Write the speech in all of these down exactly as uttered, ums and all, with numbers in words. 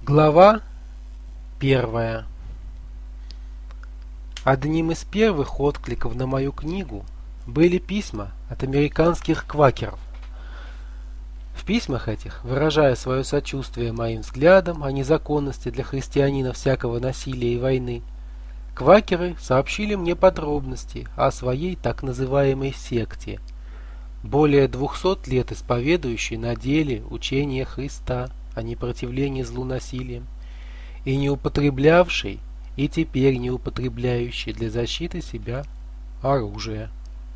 Глава первая. Одним из первых откликов на мою книгу были письма от американских квакеров. В письмах этих, выражая свое сочувствие моим взглядам о незаконности для христианина всякого насилия и войны, квакеры сообщили мне подробности о своей так называемой секте, более двухсот лет исповедующей на деле учение Христа о непротивлении злу насилием, и не употреблявшей, и теперь не употребляющей для защиты себя оружие.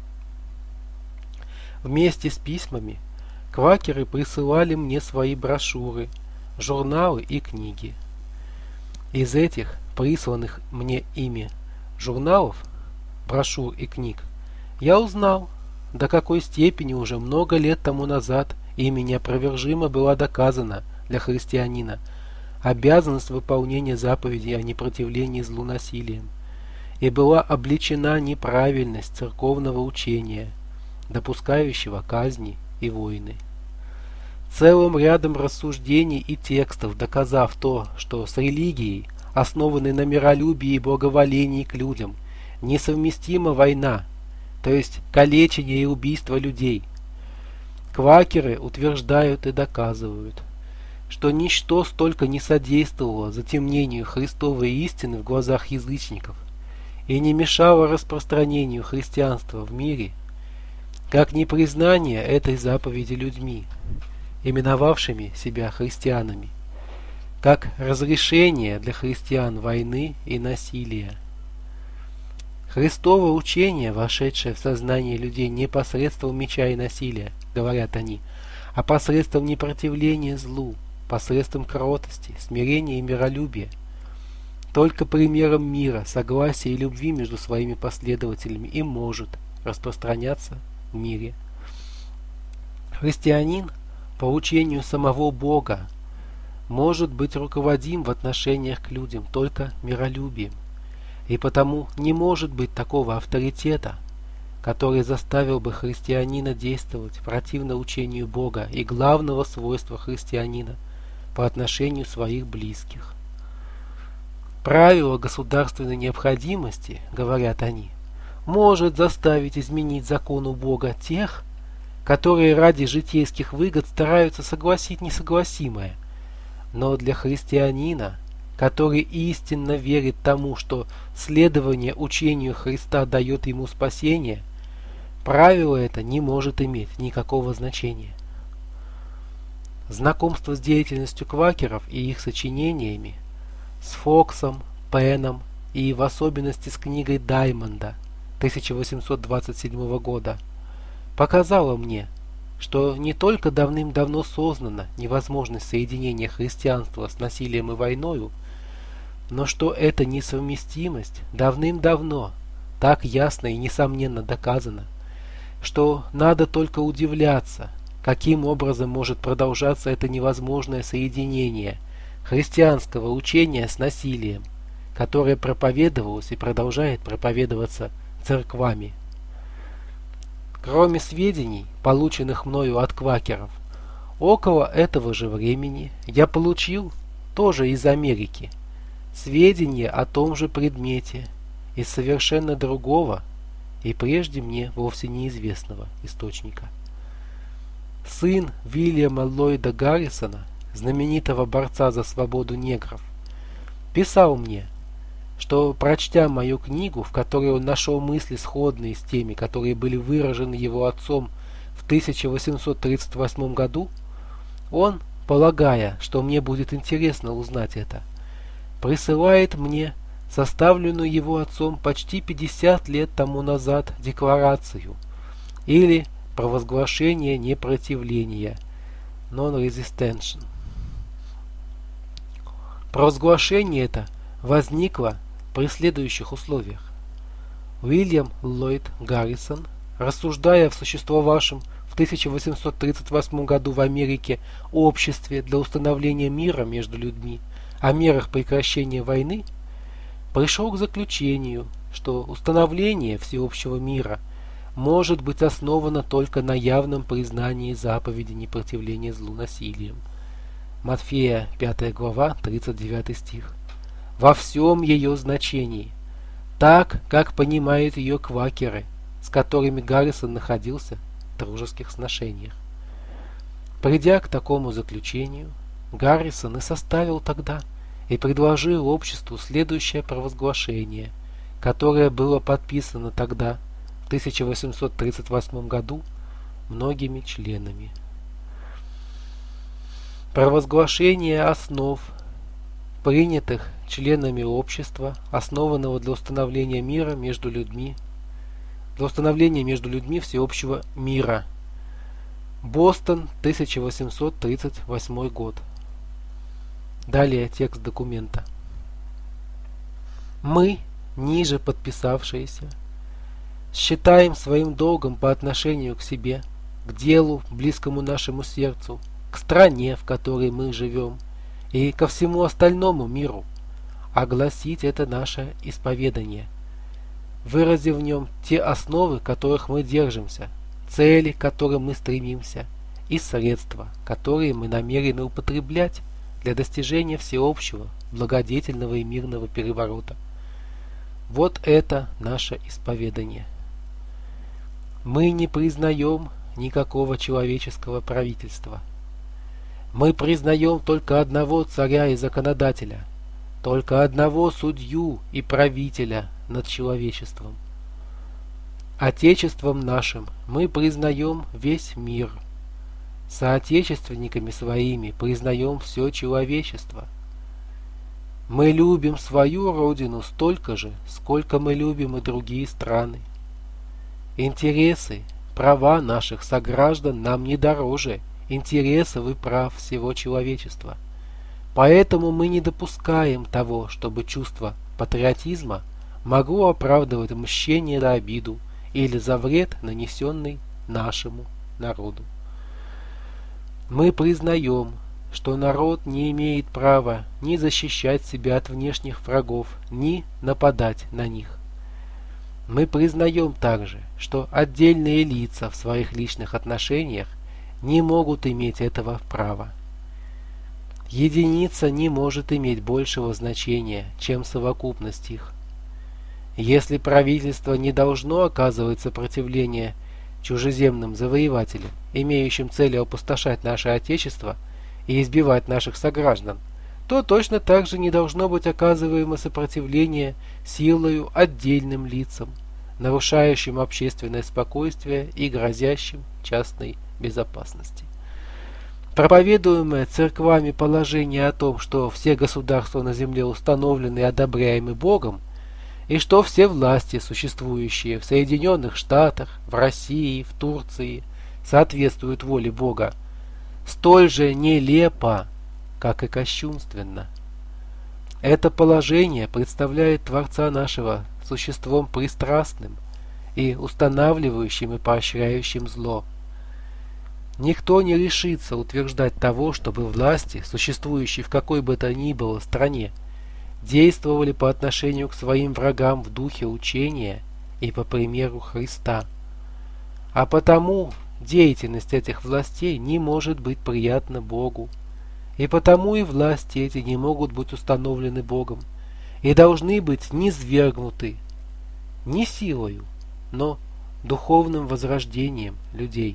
Вместе с письмами квакеры присылали мне свои брошюры, журналы и книги. Из этих присланных мне ими журналов, брошюр и книг я узнал, до какой степени уже много лет тому назад ими неопровержимо была доказана для христианина обязанность выполнения заповедей о непротивлении злу насилием, и была обличена неправильность церковного учения, допускающего казни и войны. Целым рядом рассуждений и текстов, доказав то, что с религией, основанной на миролюбии и благоволении к людям, несовместима война, то есть калечение и убийство людей, квакеры утверждают и доказывают, что ничто столько не содействовало затемнению Христовой истины в глазах язычников и не мешало распространению христианства в мире, как непризнание этой заповеди людьми, именовавшими себя христианами, как разрешение для христиан войны и насилия. Христово учение, вошедшее в сознание людей не посредством меча и насилия, говорят они, а посредством непротивления злу, посредством кротости, смирения и миролюбия, только примером мира, согласия и любви между своими последователями и может распространяться в мире. Христианин, по учению самого Бога, может быть руководим в отношениях к людям только миролюбием, и потому не может быть такого авторитета, который заставил бы христианина действовать противно учению Бога и главного свойства христианина по отношению своих близких. Правило государственной необходимости, говорят они, может заставить изменить закону Бога тех, которые ради житейских выгод стараются согласить несогласимое, но для христианина, который истинно верит тому, что следование учению Христа дает ему спасение, правило это не может иметь никакого значения. Знакомство с деятельностью квакеров и их сочинениями, с Фоксом, Пеном и в особенности с книгой Даймонда тысяча восемьсот двадцать седьмого года показало мне, что не только давным-давно сознана невозможность соединения христианства с насилием и войною, но что эта несовместимость давным-давно так ясно и несомненно доказана, что надо только удивляться, каким образом может продолжаться это невозможное соединение христианского учения с насилием, которое проповедовалось и продолжает проповедоваться церквами. Кроме сведений, полученных мною от квакеров, около этого же времени я получил, тоже из Америки, сведения о том же предмете из совершенно другого и прежде мне вовсе неизвестного источника. Сын Вильяма Ллойда Гаррисона, знаменитого борца за свободу негров, писал мне, что, прочтя мою книгу, в которой он нашел мысли, сходные с теми, которые были выражены его отцом в тысяча восемьсот тридцать восьмом году, он, полагая, что мне будет интересно узнать это, присылает мне составленную его отцом почти пятьдесят лет тому назад декларацию или провозглашение непротивления non-resistance. Провозглашение это возникло при следующих условиях. Уильям Ллойд Гаррисон, рассуждая в существовавшем в тысяча восемьсот тридцать восьмом году в Америке обществе для установления мира между людьми о мерах прекращения войны, пришел к заключению, что установление всеобщего мира может быть основано только на явном признании заповеди непротивления злу насилием, Матфея пятая глава, тридцать девятый стих. Во всем ее значении, так, как понимают ее квакеры, с которыми Гаррисон находился в дружеских сношениях. Придя к такому заключению, Гаррисон и составил тогда и предложил обществу следующее провозглашение, которое было подписано тогда, в тысяча восемьсот тридцать восьмом году, многими членами. Провозглашение основ, принятых членами общества, основанного для установления мира между людьми, для установления между людьми всеобщего мира. Бостон, тысяча восемьсот тридцать восьмой год. Далее текст документа. Мы, ниже подписавшиеся, считаем своим долгом по отношению к себе, к делу, близкому нашему сердцу, к стране, в которой мы живем, и ко всему остальному миру, огласить это наше исповедание, выразив в нем те основы, которых мы держимся, цели, к которым мы стремимся, и средства, которые мы намерены употреблять для достижения всеобщего, благодетельного и мирного переворота. Вот это наше исповедание. Мы не признаем никакого человеческого правительства. Мы признаем только одного царя и законодателя, только одного судью и правителя над человечеством. Отечеством нашим мы признаем весь мир. Соотечественниками своими признаем все человечество. Мы любим свою родину столько же, сколько мы любим и другие страны. Интересы, права наших сограждан нам не дороже интересов и прав всего человечества. Поэтому мы не допускаем того, чтобы чувство патриотизма могло оправдывать мщение за обиду или за вред, нанесенный нашему народу. Мы признаем, что народ не имеет права ни защищать себя от внешних врагов, ни нападать на них. Мы признаем также, что отдельные лица в своих личных отношениях не могут иметь этого права. Единица не может иметь большего значения, чем совокупность их. Если правительство не должно оказывать сопротивление чужеземным завоевателям, имеющим целью опустошать наше Отечество и избивать наших сограждан, то точно так же не должно быть оказываемо сопротивление силою отдельным лицам, нарушающим общественное спокойствие и грозящим частной безопасности. Проповедуемое церквами положение о том, что все государства на земле установлены и одобряемы Богом, и что все власти, существующие в Соединенных Штатах, в России, в Турции, соответствуют воле Бога, столь же нелепо, как и кощунственно. Это положение представляет Творца нашего существом пристрастным и устанавливающим и поощряющим зло. Никто не решится утверждать того, чтобы власти, существующие в какой бы то ни было стране, действовали по отношению к своим врагам в духе учения и по примеру Христа. А потому деятельность этих властей не может быть приятна Богу, и потому и власти эти не могут быть установлены Богом и должны быть низвергнуты не силою, но духовным возрождением людей.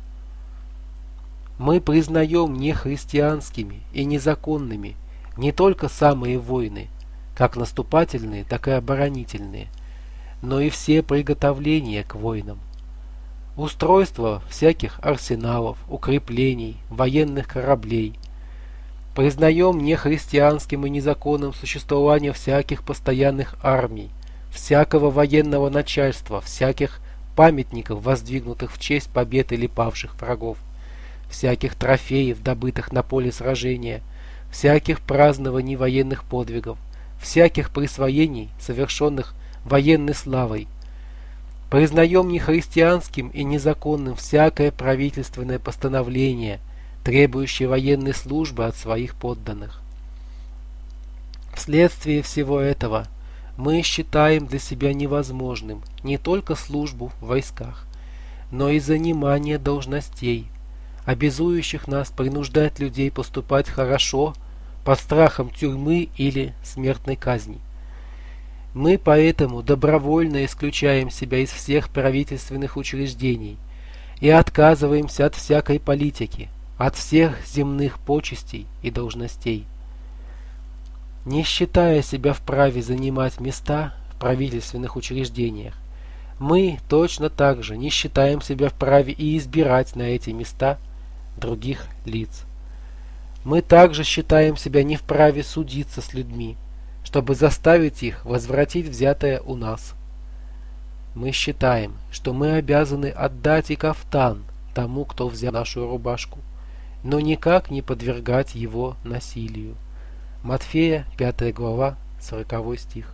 Мы признаем нехристианскими и незаконными не только самые войны, как наступательные, так и оборонительные, но и все приготовления к войнам. Устройство всяких арсеналов, укреплений, военных кораблей. Признаем нехристианским и незаконным существование всяких постоянных армий, всякого военного начальства, всяких памятников, воздвигнутых в честь побед или павших врагов, всяких трофеев, добытых на поле сражения, всяких празднований военных подвигов, всяких присвоений, совершенных военной славой. Признаем нехристианским и незаконным всякое правительственное постановление, требующее военной службы от своих подданных. Вследствие всего этого мы считаем для себя невозможным не только службу в войсках, но и занимание должностей, обязующих нас принуждать людей поступать хорошо под страхом тюрьмы или смертной казни. Мы поэтому добровольно исключаем себя из всех правительственных учреждений и отказываемся от всякой политики, от всех земных почестей и должностей. Не считая себя вправе занимать места в правительственных учреждениях, мы точно так же не считаем себя вправе и избирать на эти места других лиц. Мы также считаем себя не вправе судиться с людьми, чтобы заставить их возвратить взятое у нас. Мы считаем, что мы обязаны отдать и кафтан тому, кто взял нашу рубашку, но никак не подвергать его насилию. Матфея, пятая глава, сороковой стих.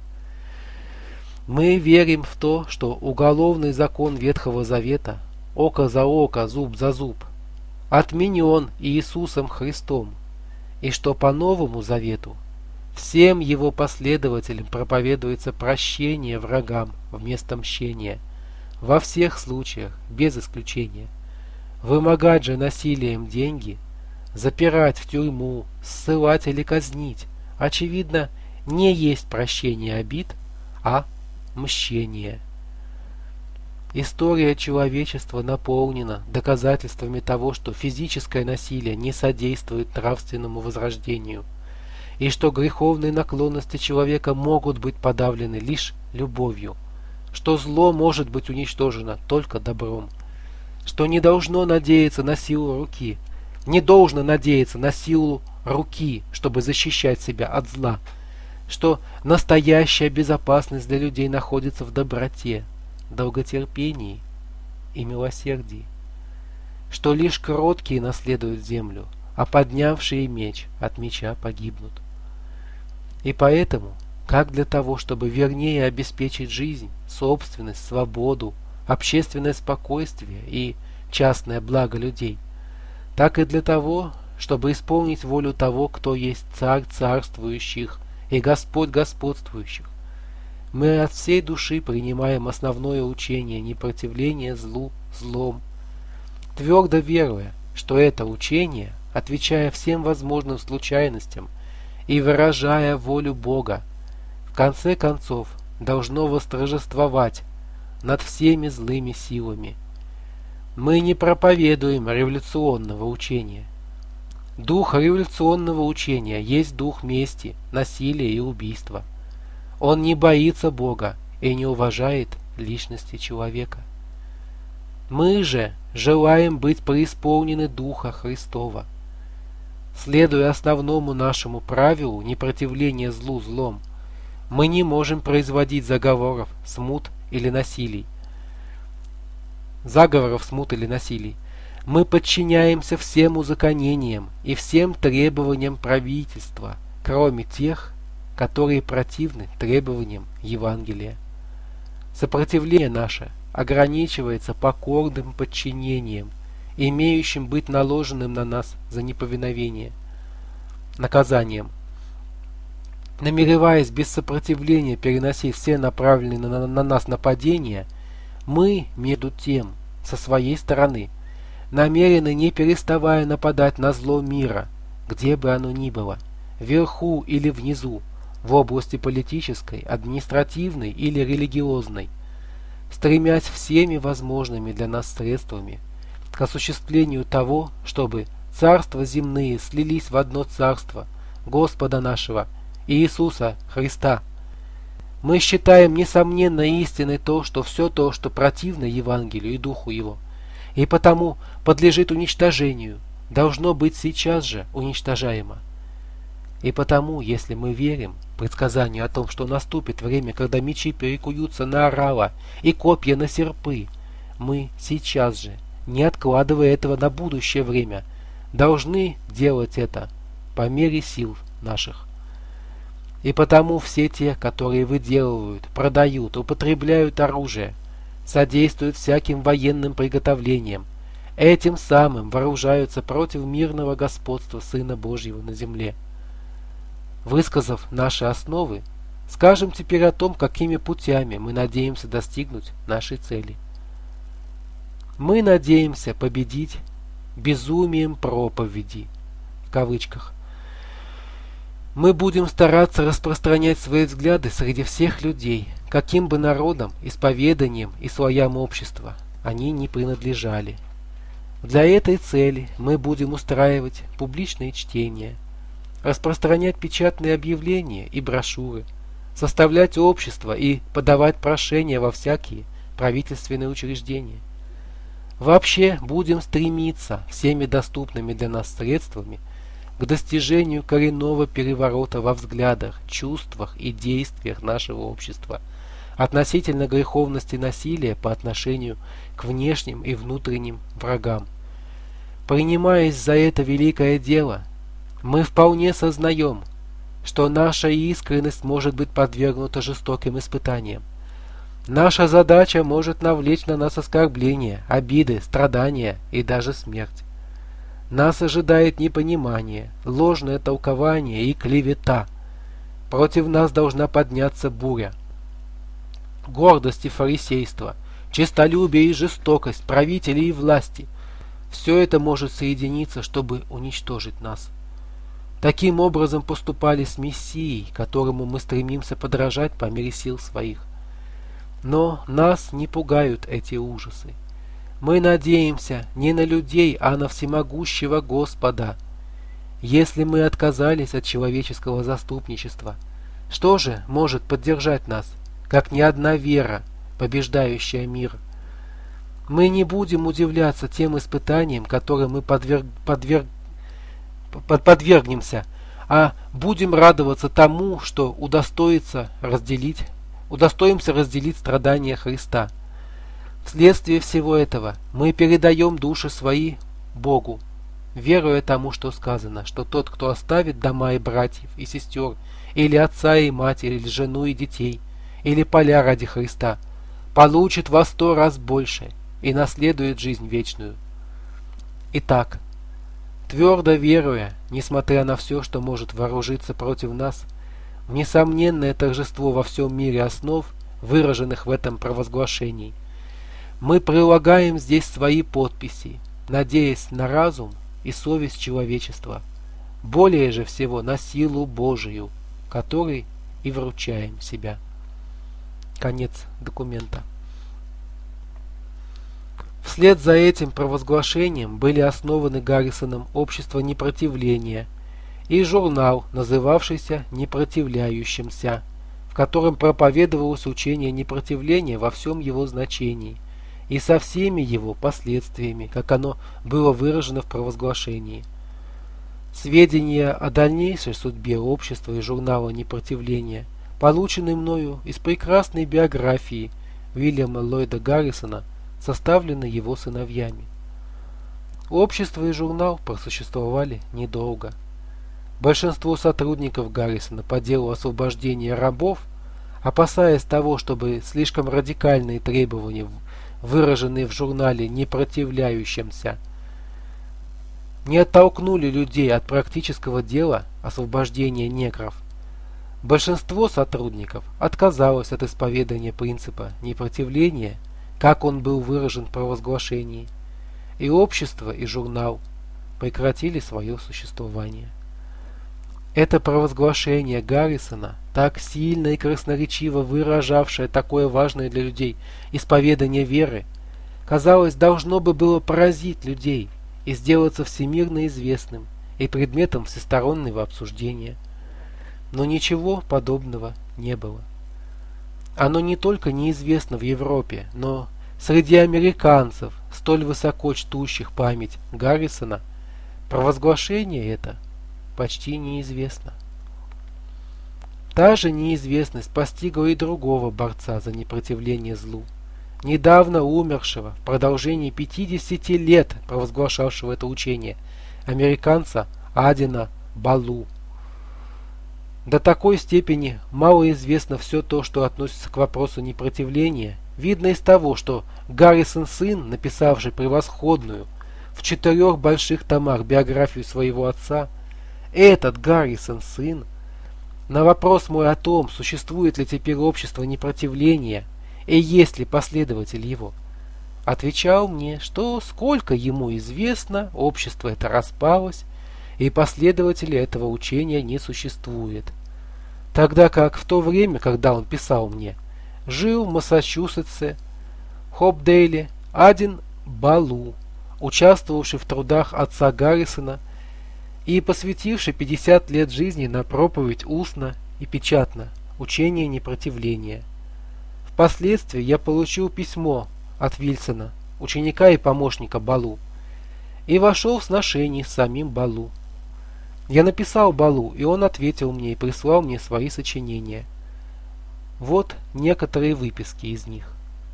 Мы верим в то, что уголовный закон Ветхого Завета, око за око, зуб за зуб, отменен Иисусом Христом, и что по Новому Завету всем его последователям проповедуется прощение врагам вместо мщения, во всех случаях, без исключения. Вымогать же насилием деньги, запирать в тюрьму, ссылать или казнить, очевидно, не есть прощение обид, а мщение. История человечества наполнена доказательствами того, что физическое насилие не содействует нравственному возрождению, и что греховные наклонности человека могут быть подавлены лишь любовью, что зло может быть уничтожено только добром, что не должно надеяться на силу руки, не должно надеяться на силу руки, чтобы защищать себя от зла, что настоящая безопасность для людей находится в доброте, долготерпении и милосердии, что лишь кроткие наследуют землю, а поднявшие меч от меча погибнут. И поэтому, как для того, чтобы вернее обеспечить жизнь, собственность, свободу, общественное спокойствие и частное благо людей, так и для того, чтобы исполнить волю того, кто есть Царь царствующих и Господь господствующих, мы от всей души принимаем основное учение непротивления злу злом, твердо веруя, что это учение, отвечая всем возможным случайностям и выражая волю Бога, в конце концов должно восторжествовать над всеми злыми силами. Мы не проповедуем революционного учения. Дух революционного учения есть дух мести, насилия и убийства. Он не боится Бога и не уважает личности человека. Мы же желаем быть преисполнены Духа Христова. Следуя основному нашему правилу непротивления злу злом, мы не можем производить заговоров, смут или насилий. Заговоров, смут или насилий. Мы подчиняемся всем узаконениям и всем требованиям правительства, кроме тех, которые противны требованиям Евангелия. Сопротивление наше ограничивается покорным подчинением, имеющим быть наложенным на нас за неповиновение, наказанием. Намереваясь без сопротивления переносить все направленные на, на нас нападения, мы, между тем, со своей стороны, намерены, не переставая нападать на зло мира, где бы оно ни было, вверху или внизу, в области политической, административной или религиозной, стремясь всеми возможными для нас средствами к осуществлению того, чтобы царства земные слились в одно царство Господа нашего Иисуса Христа. Мы считаем несомненно истиной то, что все то, что противно Евангелию и Духу Его, и потому подлежит уничтожению, должно быть сейчас же уничтожаемо. И потому, если мы верим предсказанию о том, что наступит время, когда мечи перекуются на орала и копья на серпы, мы сейчас же, не откладывая этого на будущее время, должны делать это по мере сил наших. И потому все те, которые выделывают, продают, употребляют оружие, содействуют всяким военным приготовлениям, этим самым вооружаются против мирного господства Сына Божьего на земле. Высказав наши основы, скажем теперь о том, какими путями мы надеемся достигнуть нашей цели. Мы надеемся победить безумием проповеди, в кавычках. Мы будем стараться распространять свои взгляды среди всех людей, каким бы народом, исповеданием и слоям общества они ни принадлежали. Для этой цели мы будем устраивать публичные чтения, распространять печатные объявления и брошюры, составлять общества и подавать прошения во всякие правительственные учреждения. Вообще будем стремиться всеми доступными для нас средствами к достижению коренного переворота во взглядах, чувствах и действиях нашего общества относительно греховности насилия по отношению к внешним и внутренним врагам. Принимаясь за это великое дело, мы вполне сознаем, что наша искренность может быть подвергнута жестоким испытаниям. Наша задача может навлечь на нас оскорбления, обиды, страдания и даже смерть. Нас ожидает непонимание, ложное толкование и клевета. Против нас должна подняться буря. Гордость и фарисейство, честолюбие и жестокость правителей и власти – все это может соединиться, чтобы уничтожить нас. Таким образом поступали с Мессией, которому мы стремимся подражать по мере сил своих. Но нас не пугают эти ужасы. Мы надеемся не на людей, а на всемогущего Господа. Если мы отказались от человеческого заступничества, что же может поддержать нас, как ни одна вера, побеждающая мир? Мы не будем удивляться тем испытаниям, которым мы подверг, подверг, под, подвергнемся, а будем радоваться тому, что удостоится разделить, удостоимся разделить страдания Христа. Вследствие всего этого мы передаем души свои Богу, веруя тому, что сказано, что тот, кто оставит дома и братьев и сестер, или отца и мать, или жену и детей, или поля ради Христа, получит во сто раз больше и наследует жизнь вечную. Итак, твердо веруя, несмотря на все, что может вооружиться против нас, в несомненное торжество во всем мире основ, выраженных в этом провозглашении, мы прилагаем здесь свои подписи, надеясь на разум и совесть человечества, более же всего на силу Божию, которой и вручаем себя. Конец документа. Вслед за этим провозглашением были основаны Гаррисоном общество непротивления и журнал, называвшийся «Непротивляющимся», в котором проповедовалось учение непротивления во всем его значении и со всеми его последствиями, как оно было выражено в провозглашении. Сведения о дальнейшей судьбе общества и журнала непротивления получены мною из прекрасной биографии Уильяма Ллойда Гаррисона, составленной его сыновьями. Общество и журнал просуществовали недолго. Большинство сотрудников Гаррисона по делу освобождения рабов, опасаясь того, чтобы слишком радикальные требования, выраженные в журнале «Непротивляющимся», не оттолкнули людей от практического дела освобождения негров, большинство сотрудников отказалось от исповедания принципа непротивления, как он был выражен в провозглашении, и общество и журнал прекратили свое существование. Это провозглашение Гаррисона, так сильно и красноречиво выражавшее такое важное для людей исповедание веры, казалось, должно бы было поразить людей и сделаться всемирно известным и предметом всестороннего обсуждения. Но ничего подобного не было. Оно не только неизвестно в Европе, но среди американцев, столь высоко чтущих память Гаррисона, провозглашение это почти неизвестно. Та же неизвестность постигла и другого борца за непротивление злу, недавно умершего, в продолжении пятидесяти лет провозглашавшего это учение, американца Адина Балу. До такой степени мало известно все то, что относится к вопросу непротивления, видно из того, что Гаррисон сын, написавший превосходную в четырех больших томах биографию своего отца, этот Гаррисон сын, на вопрос мой о том, существует ли теперь общество непротивления и есть ли последователь его, отвечал мне, что сколько ему известно, общество это распалось, и последователей этого учения не существует. Тогда как в то время, когда он писал мне, жил в Массачусетсе, Хопдейле, один Балу, участвовавший в трудах отца Гаррисона и посвятивший пятьдесят лет жизни на проповедь устно и печатно, учение непротивления. Впоследствии я получил письмо от Вильсона, ученика и помощника Балу, и вошел в сношение с самим Балу. Я написал Балу, и он ответил мне и прислал мне свои сочинения. Вот некоторые выписки из них.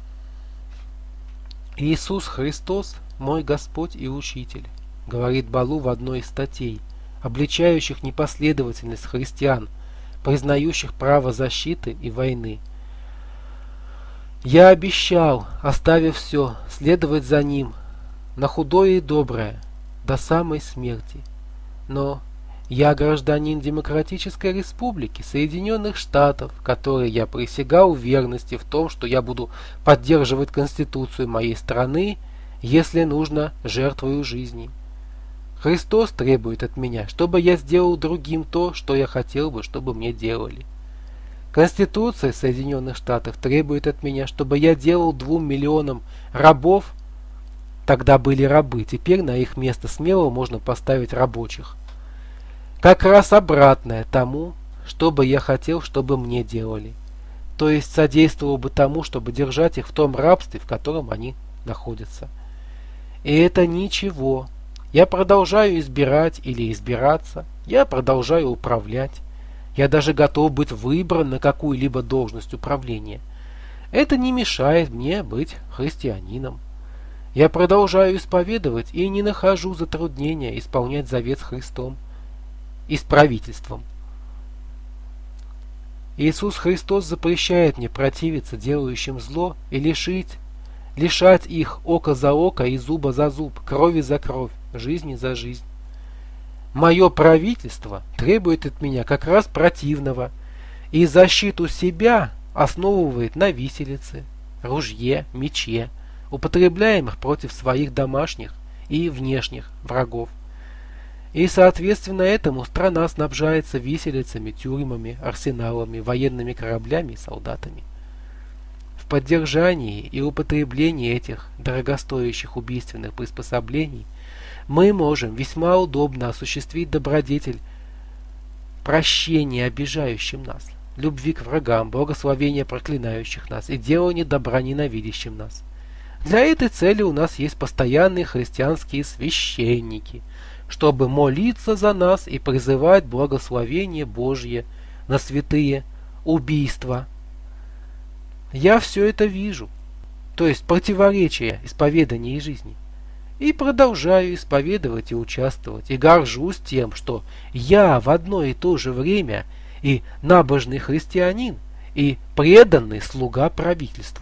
«Иисус Христос – мой Господь и Учитель», говорит Балу в одной из статей, обличающих непоследовательность христиан, признающих право защиты и войны. «Я обещал, оставив все, следовать за Ним, на худое и доброе, до самой смерти. Но я гражданин Демократической Республики Соединенных Штатов, которой я присягал в верности в том, что я буду поддерживать Конституцию моей страны, если нужно, жертвою жизни. Христос требует от меня, чтобы я сделал другим то, что я хотел бы, чтобы мне делали. Конституция Соединенных Штатов требует от меня, чтобы я делал двум миллионам рабов, тогда были рабы, теперь на их место смело можно поставить рабочих. Как раз обратное тому, что бы я хотел, чтобы мне делали. То есть содействовал бы тому, чтобы держать их в том рабстве, в котором они находятся. И это ничего. Я продолжаю избирать или избираться. Я продолжаю управлять. Я даже готов быть выбран на какую-либо должность управления. Это не мешает мне быть христианином. Я продолжаю исповедовать и не нахожу затруднения исполнять завет с Христом и с правительством. Иисус Христос запрещает мне противиться делающим зло и лишить, лишать их око за око и зуба за зуб, крови за кровь, жизни за жизнь. Мое правительство требует от меня как раз противного и защиту себя основывает на виселице, ружье, мече, употребляемых против своих домашних и внешних врагов. И соответственно этому страна снабжается виселицами, тюрьмами, арсеналами, военными кораблями и солдатами. В поддержании и употреблении этих дорогостоящих убийственных приспособлений мы можем весьма удобно осуществить добродетель прощения обижающим нас, любви к врагам, благословения проклинающих нас и делания добра ненавидящим нас. Для этой цели у нас есть постоянные христианские священники, чтобы молиться за нас и призывать благословение Божье на святые убийства. Я все это вижу, то есть противоречие исповедания и жизни, и продолжаю исповедовать и участвовать, и горжусь тем, что я в одно и то же время и набожный христианин, и преданный слуга правительству.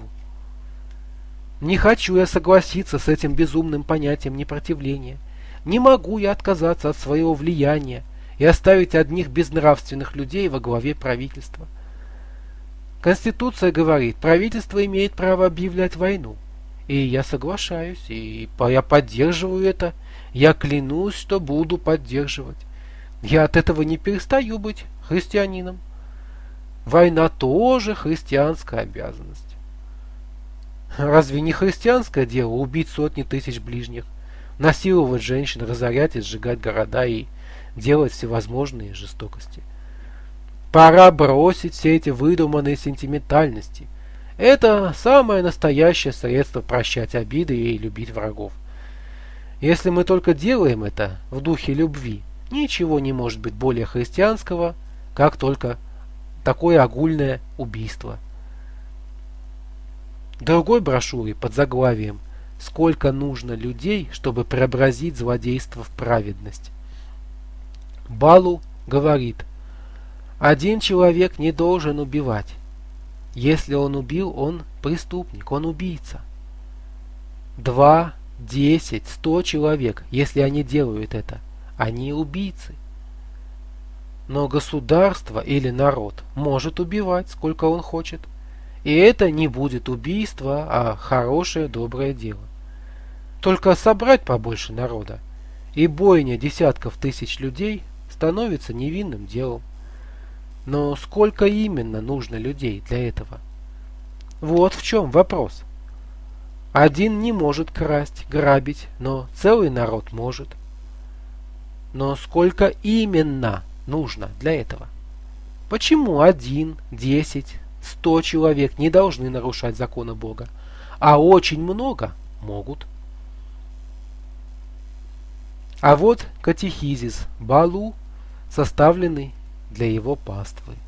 Не хочу я согласиться с этим безумным понятием непротивления. Не могу я отказаться от своего влияния и оставить одних безнравственных людей во главе правительства. Конституция говорит, правительство имеет право объявлять войну. И я соглашаюсь, и я поддерживаю это. Я клянусь, что буду поддерживать. Я от этого не перестаю быть христианином. Война тоже христианская обязанность. Разве не христианское дело убить сотни тысяч ближних, насиловать женщин, разорять и сжигать города и делать всевозможные жестокости? Пора бросить все эти выдуманные сентиментальности. Это самое настоящее средство прощать обиды и любить врагов. Если мы только делаем это в духе любви, ничего не может быть более христианского, как только такое огульное убийство. В другой брошюре под заглавием «Сколько нужно людей, чтобы преобразить злодейство в праведность» Балу говорит: один человек не должен убивать. Если он убил, он преступник, он убийца. Два, десять, сто человек, если они делают это, они убийцы. Но государство или народ может убивать, сколько он хочет. И это не будет убийство, а хорошее доброе дело. Только собрать побольше народа, и бойня десятков тысяч людей становится невинным делом. Но сколько именно нужно людей для этого? Вот в чем вопрос. Один не может красть, грабить, но целый народ может. Но сколько именно нужно для этого? Почему один, десять, сто человек не должны нарушать законы Бога, а очень много могут? А вот катехизис Балу, составленный для его паствы.